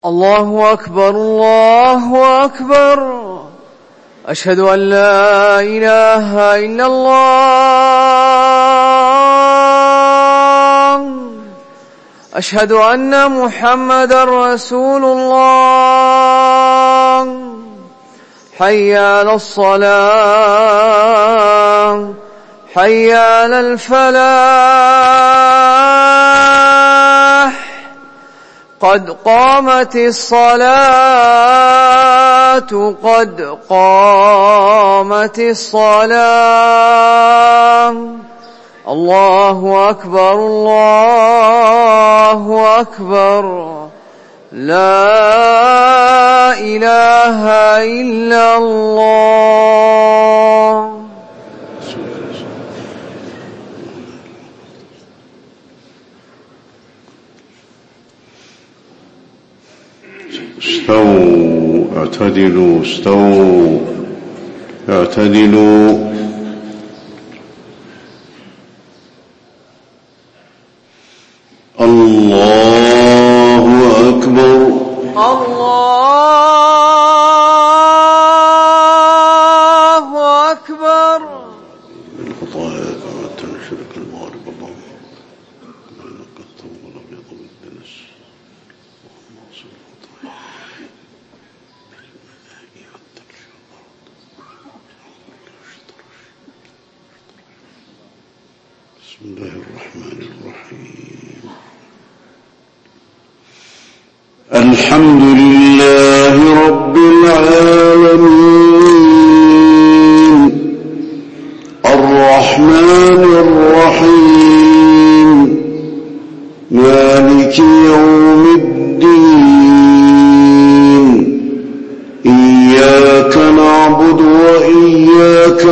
الله أكبر الله أكبر. أشهد أن لا إله إلا الله. أشهد أن محمدا رسول الله. حي على الصلاة حي على الفلاح. قد قامت الصلاة قد قامت الصلاة. الله أكبر الله أكبر. لا إله إلا الله. استووا اعتدلوا استووا اعتدلوا. الله أكبر الله أكبر. من خطايا كما تنشرك المغرب اللهم انك الثوب الابيض بالدنس اللهم اغسل خطاياي. بسم الله الرحمن الرحيم. الحمد لله رب العالمين الرحمن الرحيم مالك يوم الدين. إياك نعبد وإياك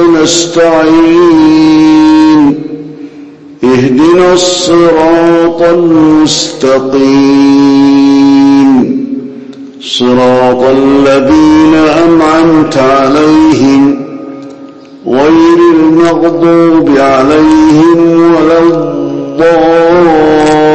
نستعين. اهدنا الصراط المستقيم صراط الذين أنعمت عليهم غير المغضوب عليهم ولا الضالين.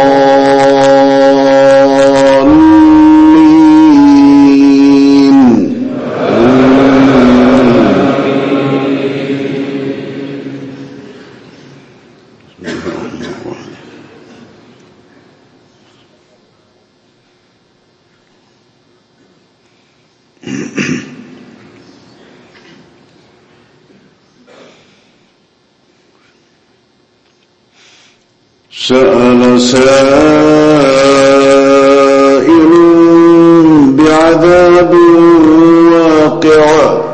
سأل سائل بعذاب واقع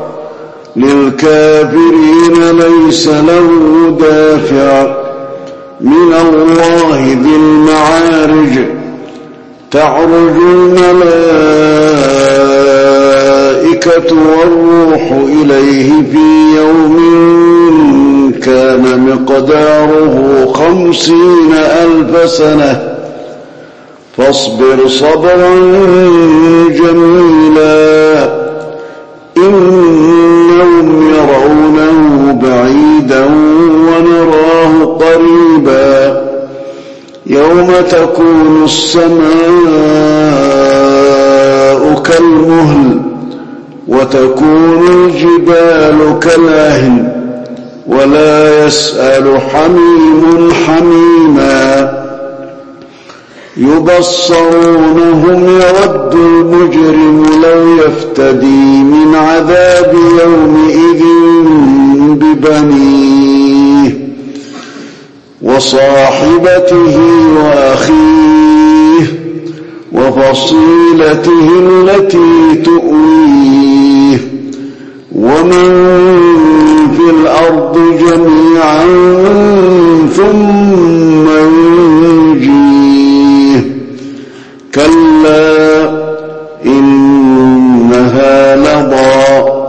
للكافرين ليس له دافع من الله ذي المعارج. تعرج الملائكة والروح إليه في يوم كان مقداره 50,000 سنة. فاصبر صبرا جميلا إنهم يرونه بعيدا ونراه قريبا. يوم تكون السماء كالمهل وتكون الجبال كالعهن ولا يسأل حميم حميما. يبصرونهم يود المجرم لو يفتدي من عذاب يومئذ ببنيه وصاحبته وأخيه وفصيلته التي تؤويه ومن في الأرض جميعا ثم ينجيه. كلا إنها لظى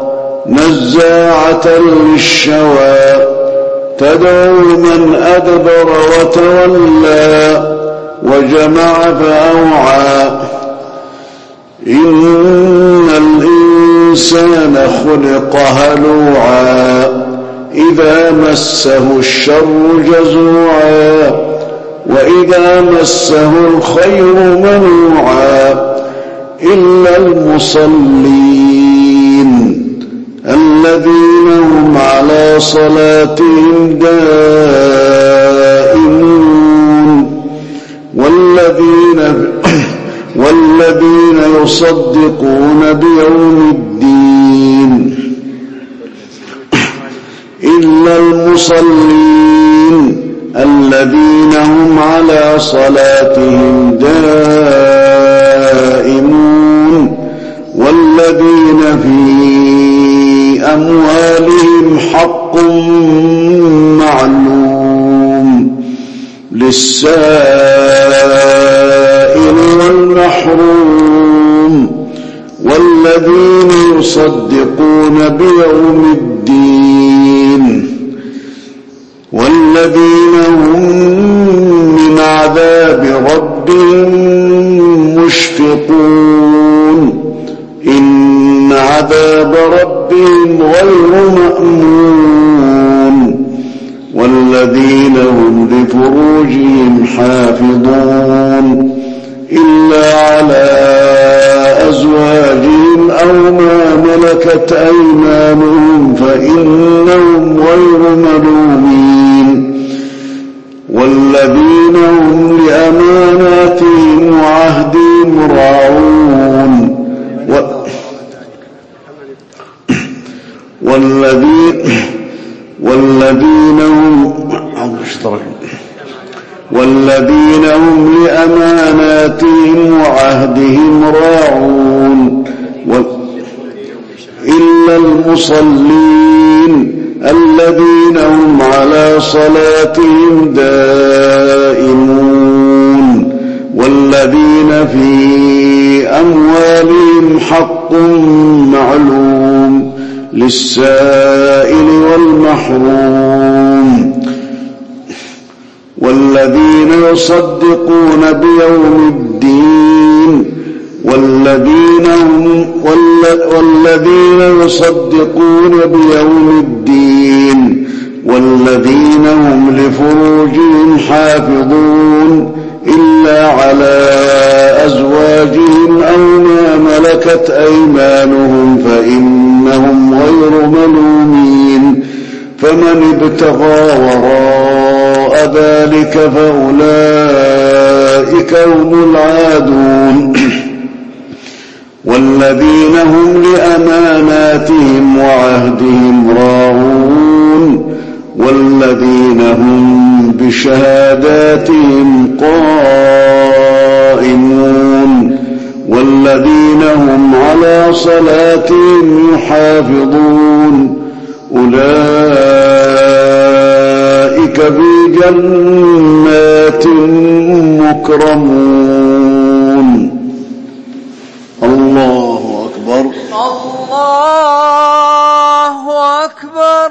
نزاعة للشوى تدعو من أدبر وتولى وجمع فأوعى. إن الإنسان خلق هلوعا إذا مسه الشر جزوعا وإذا مسه الخير منوعا إلا المصلين الذين هم على صلاتهم دائمون والذين يصدقون بيوم الدين إلا المصلين الذين هم على صلاتهم دائمون والذين في أموالهم حق معلوم للسائل والمحروم والذين يصدقون بيوم الدين والذين هم من عذاب ربهم مشفقون إن عذاب ربهم غير مأمون والذين هم لفروجهم حافظون إلا على أزواجهم أو ما ملكت أيمانهم فإنهم غير ملومين والذين هم لأماناتهم وعهدهم راعون والذين هم لأماناتهم وعهدهم راعون إلا المصلين الذين هم على صلاتهم دائمون والذين في أموالهم حق معلوم للسائل والمحروم والذين يصدقون بيوم الدين والذين يصدقون بيوم الدين والذين هم لفروجهم حافظون إلا على أزواجهم أو ما ملكت أيمانهم فإنهم غير ملومين فمن ابتغى وراء ذلك فأولئك هم العادون والذين هم لأماناتهم وعهدهم راعون والذين هم بشهاداتهم قائمون والذين هم على صلاتهم يحافظون أولئك في جنات مكرمون. الله أكبر. الله أكبر.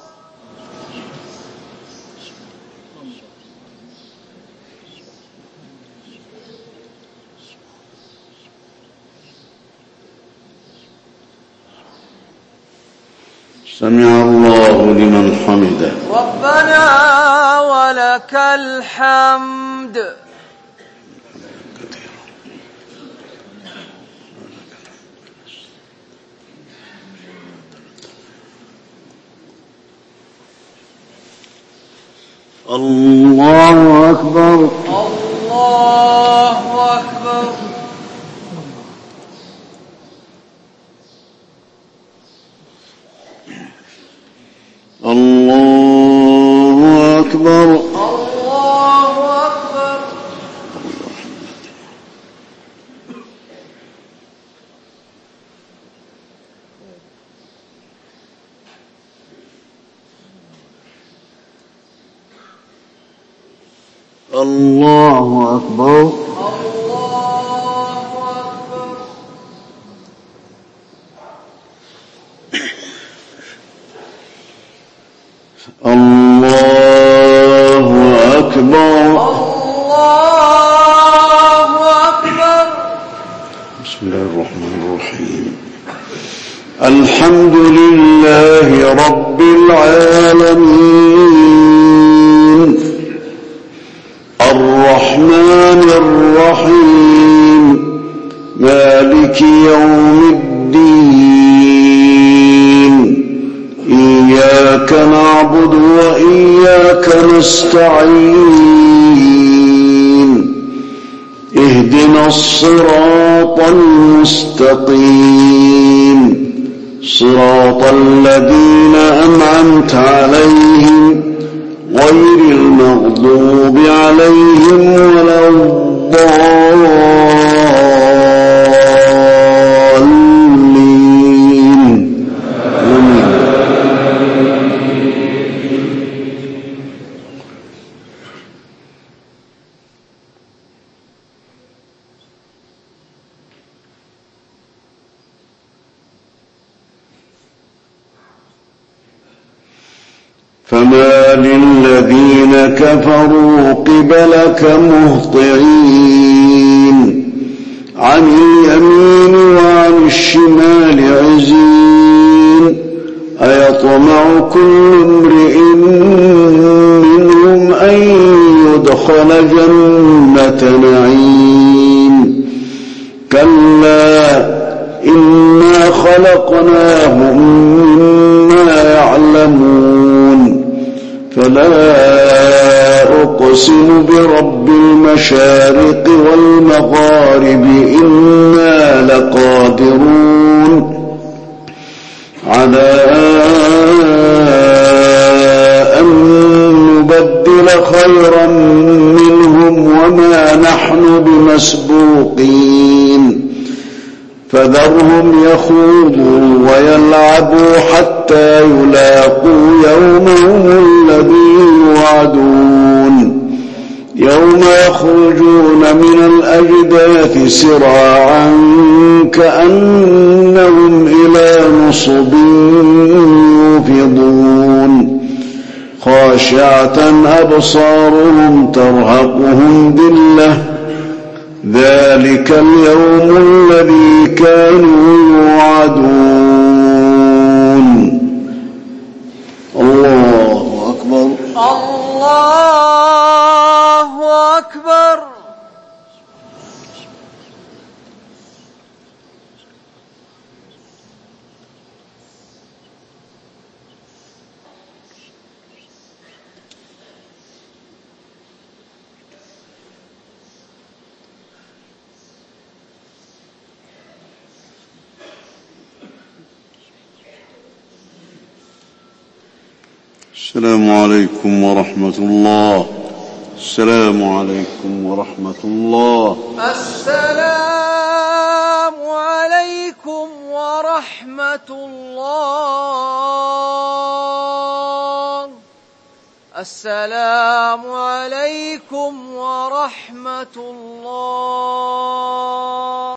سمع الله لمن حمده. ربنا ولك الحمد. الله أكبر. الله أكبر. الله أكبر. الله أكبر. الله أكبر. الله أكبر. الله أكبر. بسم الله الرحمن الرحيم. الحمد لله رب العالمين الرحمن الرحيم مالك يوم الدين إياك نعبد وإياك نستعين اهدنا الصراط المستقيم صراط الذين أنعمت عليهم غير المغضوب عليهم ولا الضالين فما للذين كفروا قبلك مهطعين عن اليمين وعن الشمال عزين أيطمع كل امرئ منهم أن يدخل جنة نعيم كلا إنا خلقناهم مما يعلمون فلا أقسم برب المشارق والمغارب إنا لقادرون على أن نبدل خيرا منهم وما نحن بمسبوقين فذرهم يخوضوا ويلعبوا حتى يلاقوا يومهم الذي يوعدون يوم يخرجون من الأجداث سراعا كأنهم إلى نصب يوفضون خاشعة أبصارهم ترهقهم ذلة ذلك اليوم الذي كانوا يوعدون الله أكبر الله أكبر السلام عليكم ورحمة الله السلام عليكم ورحمة الله السلام عليكم ورحمة الله السلام عليكم ورحمة الله